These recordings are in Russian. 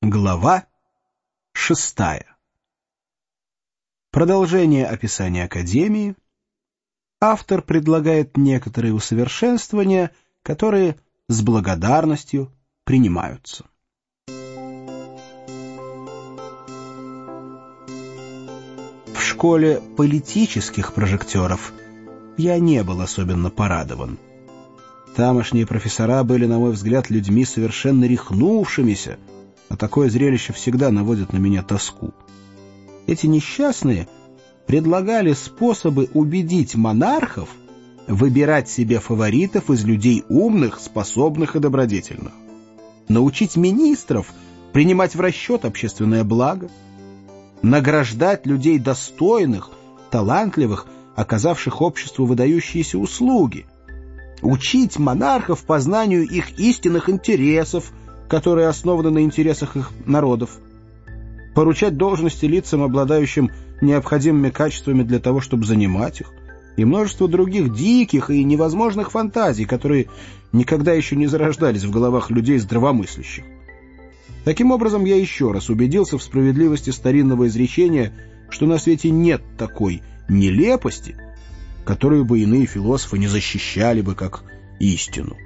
Глава 6. Продолжение описания Академии. Автор предлагает некоторые усовершенствования, которые с благодарностью принимаются. В школе политических прожекторов я не был особенно порадован. Тамошние профессора были, на мой взгляд, людьми совершенно рехнувшимися, а такое зрелище всегда наводит на меня тоску. Эти несчастные предлагали способы убедить монархов выбирать себе фаворитов из людей умных, способных и добродетельных, научить министров принимать в расчет общественное благо, награждать людей достойных, талантливых, оказавших обществу выдающиеся услуги, учить монархов познанию их истинных интересов, которые основаны на интересах их народов, поручать должности лицам, обладающим необходимыми качествами для того, чтобы занимать их, и множество других диких и невозможных фантазий, которые никогда еще не зарождались в головах людей здравомыслящих. Таким образом, я еще раз убедился в справедливости старинного изречения, что на свете нет такой нелепости, которую бы иные философы не защищали бы как истину.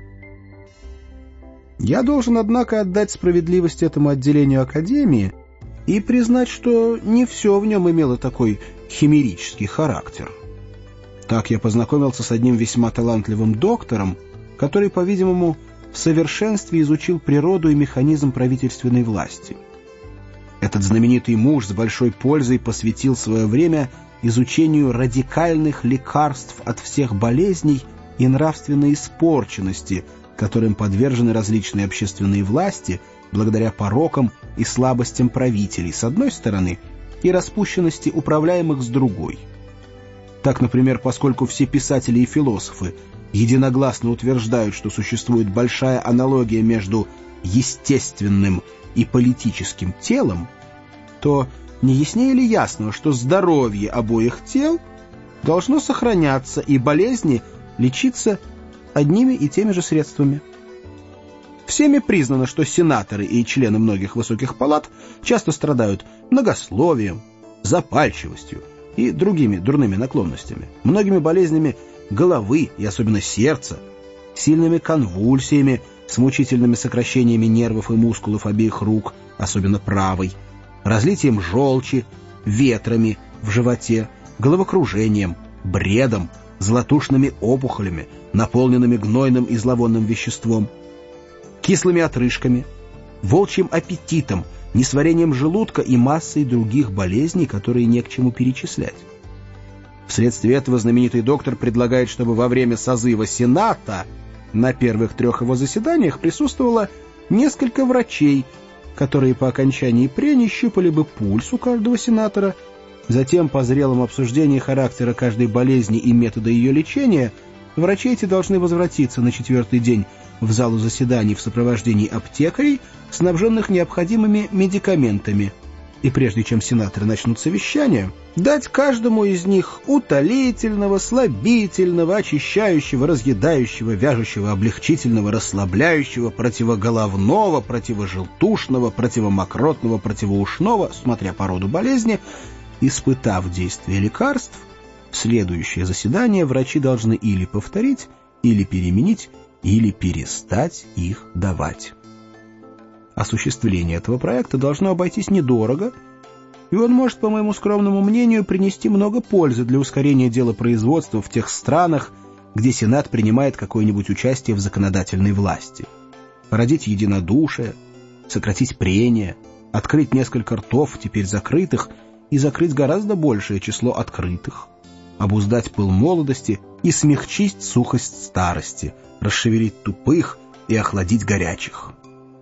Я должен, однако, отдать справедливость этому отделению Академии и признать, что не все в нем имело такой химерический характер. Так я познакомился с одним весьма талантливым доктором, который, по-видимому, в совершенстве изучил природу и механизм правительственной власти. Этот знаменитый муж с большой пользой посвятил свое время изучению радикальных лекарств от всех болезней и нравственной испорченности, которым подвержены различные общественные власти благодаря порокам и слабостям правителей с одной стороны и распущенности управляемых с другой. Так, например, поскольку все писатели и философы единогласно утверждают, что существует большая аналогия между естественным и политическим телом, то не яснее ли ясно, что здоровье обоих тел должно сохраняться и болезни лечиться одними и теми же средствами? Всеми признано, что сенаторы и члены многих высоких палат часто страдают многословием, запальчивостью и другими дурными наклонностями, многими болезнями головы и особенно сердца, сильными конвульсиями с мучительными сокращениями нервов и мускулов обеих рук, особенно правой, разлитием желчи, ветрами в животе, головокружением, бредом, златушными опухолями, наполненными гнойным и зловонным веществом, кислыми отрыжками, волчьим аппетитом, несварением желудка и массой других болезней, которые не к чему перечислять. Вследствие этого знаменитый доктор предлагает, чтобы во время созыва Сената на первых 3 его заседаниях присутствовало несколько врачей, которые по окончании прений щупали бы пульс у каждого сенатора, затем по зрелом обсуждении характера каждой болезни и метода ее лечения врачи эти должны возвратиться на 4-й день в залу заседаний в сопровождении аптекарей, снабженных необходимыми медикаментами, и прежде чем сенаторы начнут совещание, дать каждому из них утолительного, слабительного, очищающего, разъедающего, вяжущего, облегчительного, расслабляющего, противоголовного, противожелтушного, противомокротного, противоушного, смотря по роду болезни. Испытав действие лекарств, в следующее заседание врачи должны или повторить, или переменить, или перестать их давать. Осуществление этого проекта должно обойтись недорого, и он может, по моему скромному мнению, принести много пользы для ускорения делопроизводства в тех странах, где Сенат принимает какое-нибудь участие в законодательной власти. Породить единодушие, сократить прения, открыть несколько ртов, теперь закрытых, и закрыть гораздо большее число открытых, обуздать пыл молодости и смягчить сухость старости, расшевелить тупых и охладить горячих.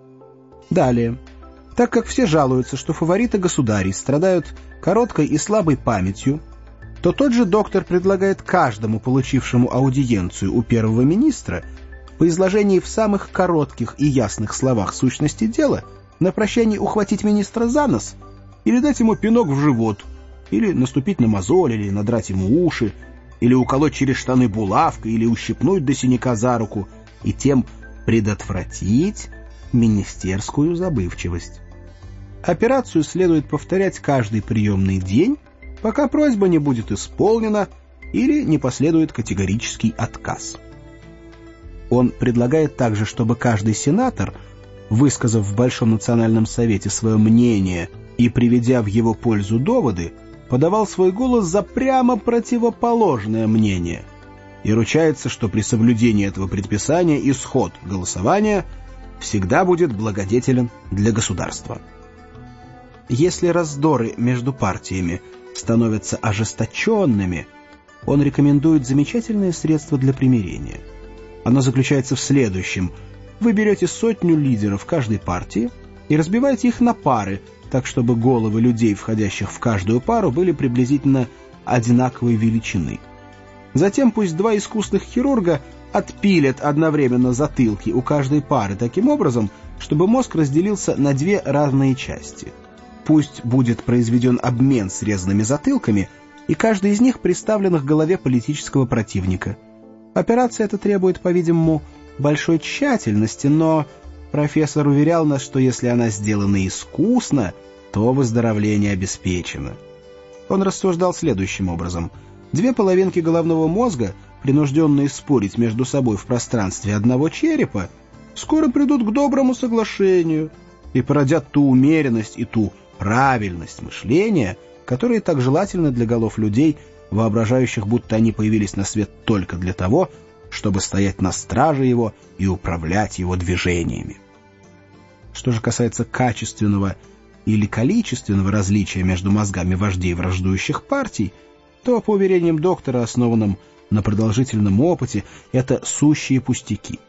Далее. Так как все жалуются, что фавориты государей страдают короткой и слабой памятью, то тот же доктор предлагает каждому, получившему аудиенцию у первого министра, по изложении в самых коротких и ясных словах сущности дела, на прощание ухватить министра за нос или дать ему пинок в живот, или наступить на мозоль, или надрать ему уши, или уколоть через штаны булавкой, или ущипнуть до синяка за руку, и тем предотвратить министерскую забывчивость. Операцию следует повторять каждый приемный день, пока просьба не будет исполнена или не последует категорический отказ. Он предлагает также, чтобы каждый сенатор, высказав в Большом национальном совете свое мнение и приведя в его пользу доводы, подавал свой голос за прямо противоположное мнение, и ручается, что при соблюдении этого предписания исход голосования всегда будет благодетелен для государства. Если раздоры между партиями становятся ожесточенными, он рекомендует замечательное средство для примирения. Оно заключается в следующем. Вы берете 100 лидеров каждой партии и разбиваете их на пары, так чтобы головы людей, входящих в каждую пару, были приблизительно одинаковой величины. Затем пусть 2 искусных хирурга отпилят одновременно затылки у каждой пары таким образом, чтобы мозг разделился на 2 равные части. Пусть будет произведен обмен срезанными затылками, и каждый из них приставлен к голове политического противника. Операция эта требует, по-видимому, большой тщательности, но профессор уверял нас, что если она сделана искусно, то выздоровление обеспечено. Он рассуждал следующим образом. 2 половинки головного мозга, принужденные спорить между собой в пространстве одного черепа, скоро придут к доброму соглашению и породят ту умеренность и ту правильность мышления, которые так желательны для голов людей, воображающих, будто они появились на свет только для того, чтобы стоять на страже его и управлять его движениями. Что же касается качественного или количественного различия между мозгами вождей враждующих партий, то, по уверениям доктора, основанным на продолжительном опыте, это сущие пустяки.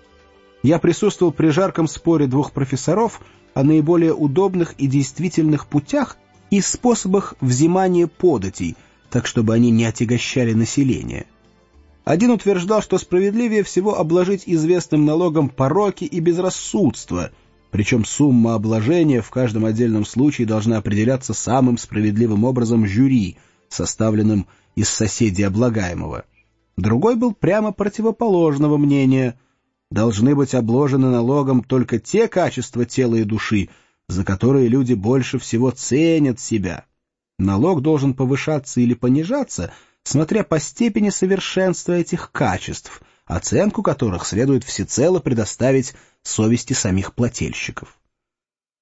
Я присутствовал при жарком споре 2 профессоров о наиболее удобных и действительных путях и способах взимания податей, так чтобы они не отягощали население. Один утверждал, что справедливее всего обложить известным налогом пороки и безрассудство, причем сумма обложения в каждом отдельном случае должна определяться самым справедливым образом жюри, составленным из соседей облагаемого. Другой был прямо противоположного мнения. Должны быть обложены налогом только те качества тела и души, за которые люди больше всего ценят себя. Налог должен повышаться или понижаться, смотря по степени совершенства этих качеств, оценку которых следует всецело предоставить совести самих плательщиков.